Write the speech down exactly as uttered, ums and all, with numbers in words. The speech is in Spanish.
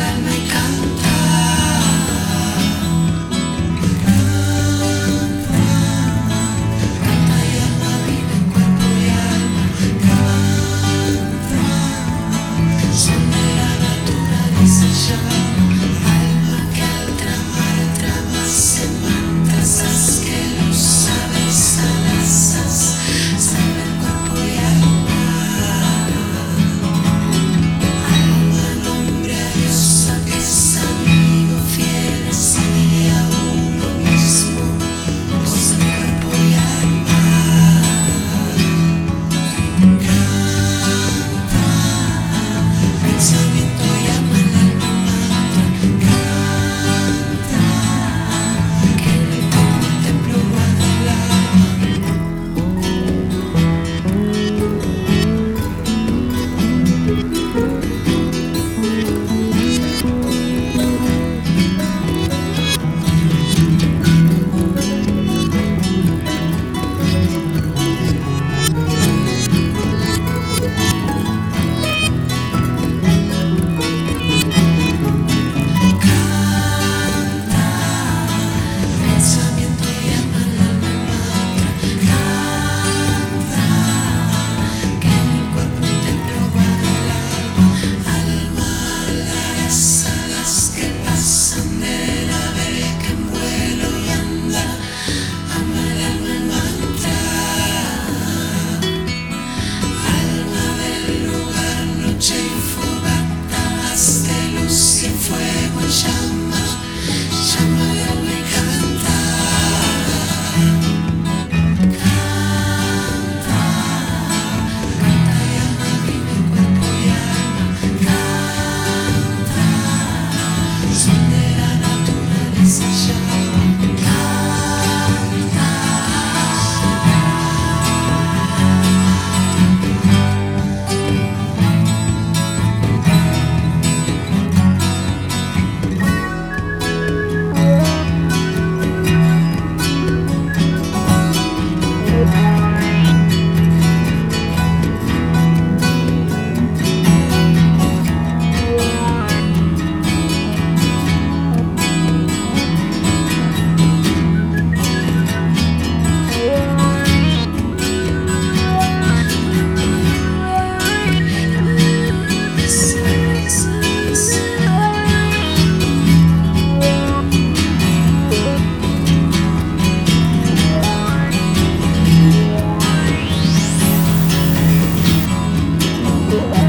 alma y canta. Canta y alma vive en cuerpo y alma. Canta. Son de la naturaleza ya. Alma que al tramar tramas en mantras que luz sabes alazas. Salve el cuerpo y alma. Alma, nombre a Dios, a que es amigo fiel, sería uno mismo. Voz del cuerpo y alma. Canta. Pensamiento llama al alma mantra. Canta. Que en el cuerpo un templo guarda el alma. Pensamiento llama al alma mantra. Canta. Que en el cuerpo un templo guarda el alma. Alma, las alas que pasan del ave que en vuelo y anda. Ama el alma el mantra. Alma del lugar, noche y fogata, haz de luz y fuego en llama. Llama al alma y canta. Canta. Canta y alma vive en cuerpo y alma. Canta. Son de la naturaleza ya. Canta. Oh,